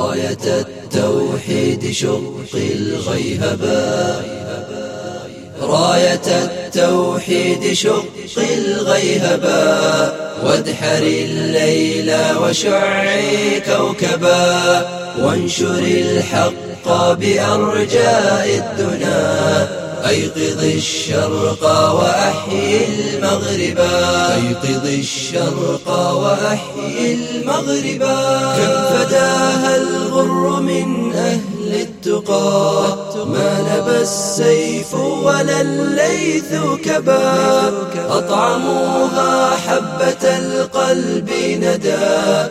راية التوحيد شق الغيهبا، راية التوحيد شق الغيهبا، وادحر الليل وشعي كوكبا، وانشر الحق بأرجاء الدنا، أيقظ الشرق وأحيي المغربا، أيقظ الشرق وأحيي المغربا. كم فداها الغر من أهل التقى، ما نبى السيف ولا الليث كبا، أطعموها حبة القلب ندى،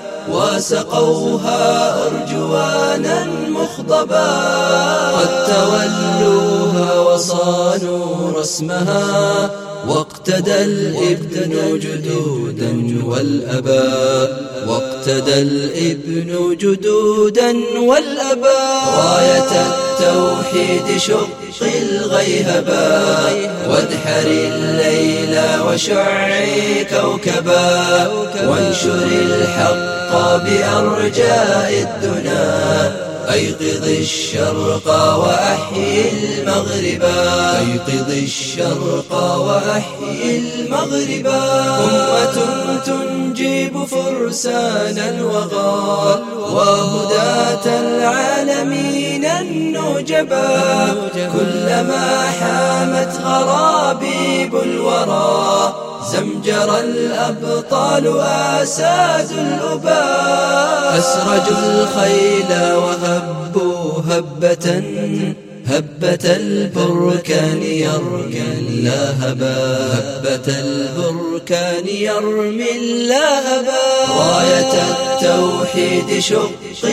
وسقوها أرجوانا مخضبا، قد تولوها وصانوا رسمها، واقتدى الابن جدودا والأباء، واقتدى الابن جدودا والأباء. راية التوحيد شق الغيهبا، وادحر الليل وشعي كوكبا، وانشر الحق بأرجاء الدنا، أيقظ الشرق وأحيي المغربا، أيقظ الشرق وأحيي المغربا. أمة تنجب فرسان الوغى، وهداة العالمين النجبا، كلما حامت غرابيب الورى، زمجر الأبطال أساد الأباء، أسرجوا الخيل وهبوا هبة، هبة البركان يرمي اللهبا، هبة البركان يرمي اللهبا. راية التوحيد شق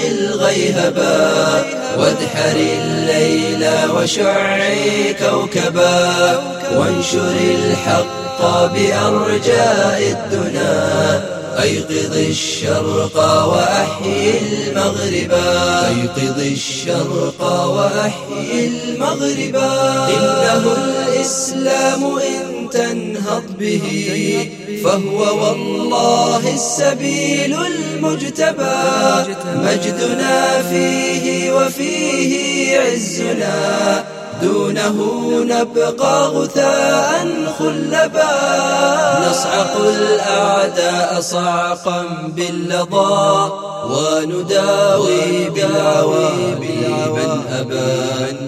الغيهبا، وادحر الليل وشعي كوكبا، وانشر الحق بأرجاء الدنا، أيقظ الشرق وأحيي المغربا، أيقظ الشرق وأحيي المغربا. إنه الإسلام إن تنهض به، فهو والله السبيل المجتبى، مجدنا فيه وفيه عزنا، دونه نبقى غثاء خلبا، نصعق الأعداء صعقا باللظى، ونداوي بالعوالي من أبى،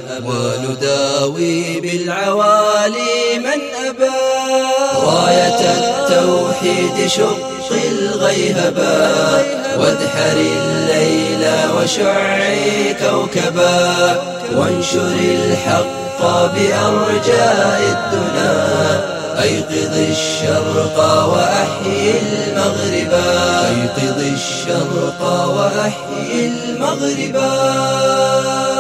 ونداوي بالعوالي من أبى. راية التوحيد شق الغيهبا، وادحر الليل وشعي كوكبا، وانشر الحق بأرجاء الدنا، أيقظ الشرق وأحيي المغربا، أيقظ الشرق وأحيي المغربا.